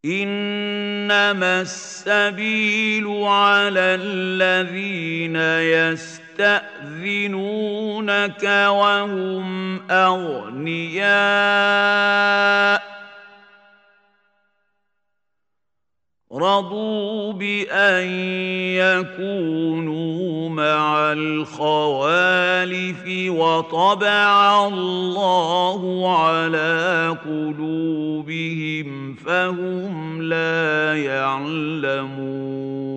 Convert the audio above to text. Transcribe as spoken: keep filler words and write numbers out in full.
إنما السبيل على الذين يستأذنونك وهم أغنياء رضوا بأن يكونوا مع الخوالف وطبع الله على قلوبهم فهم لا يعلمون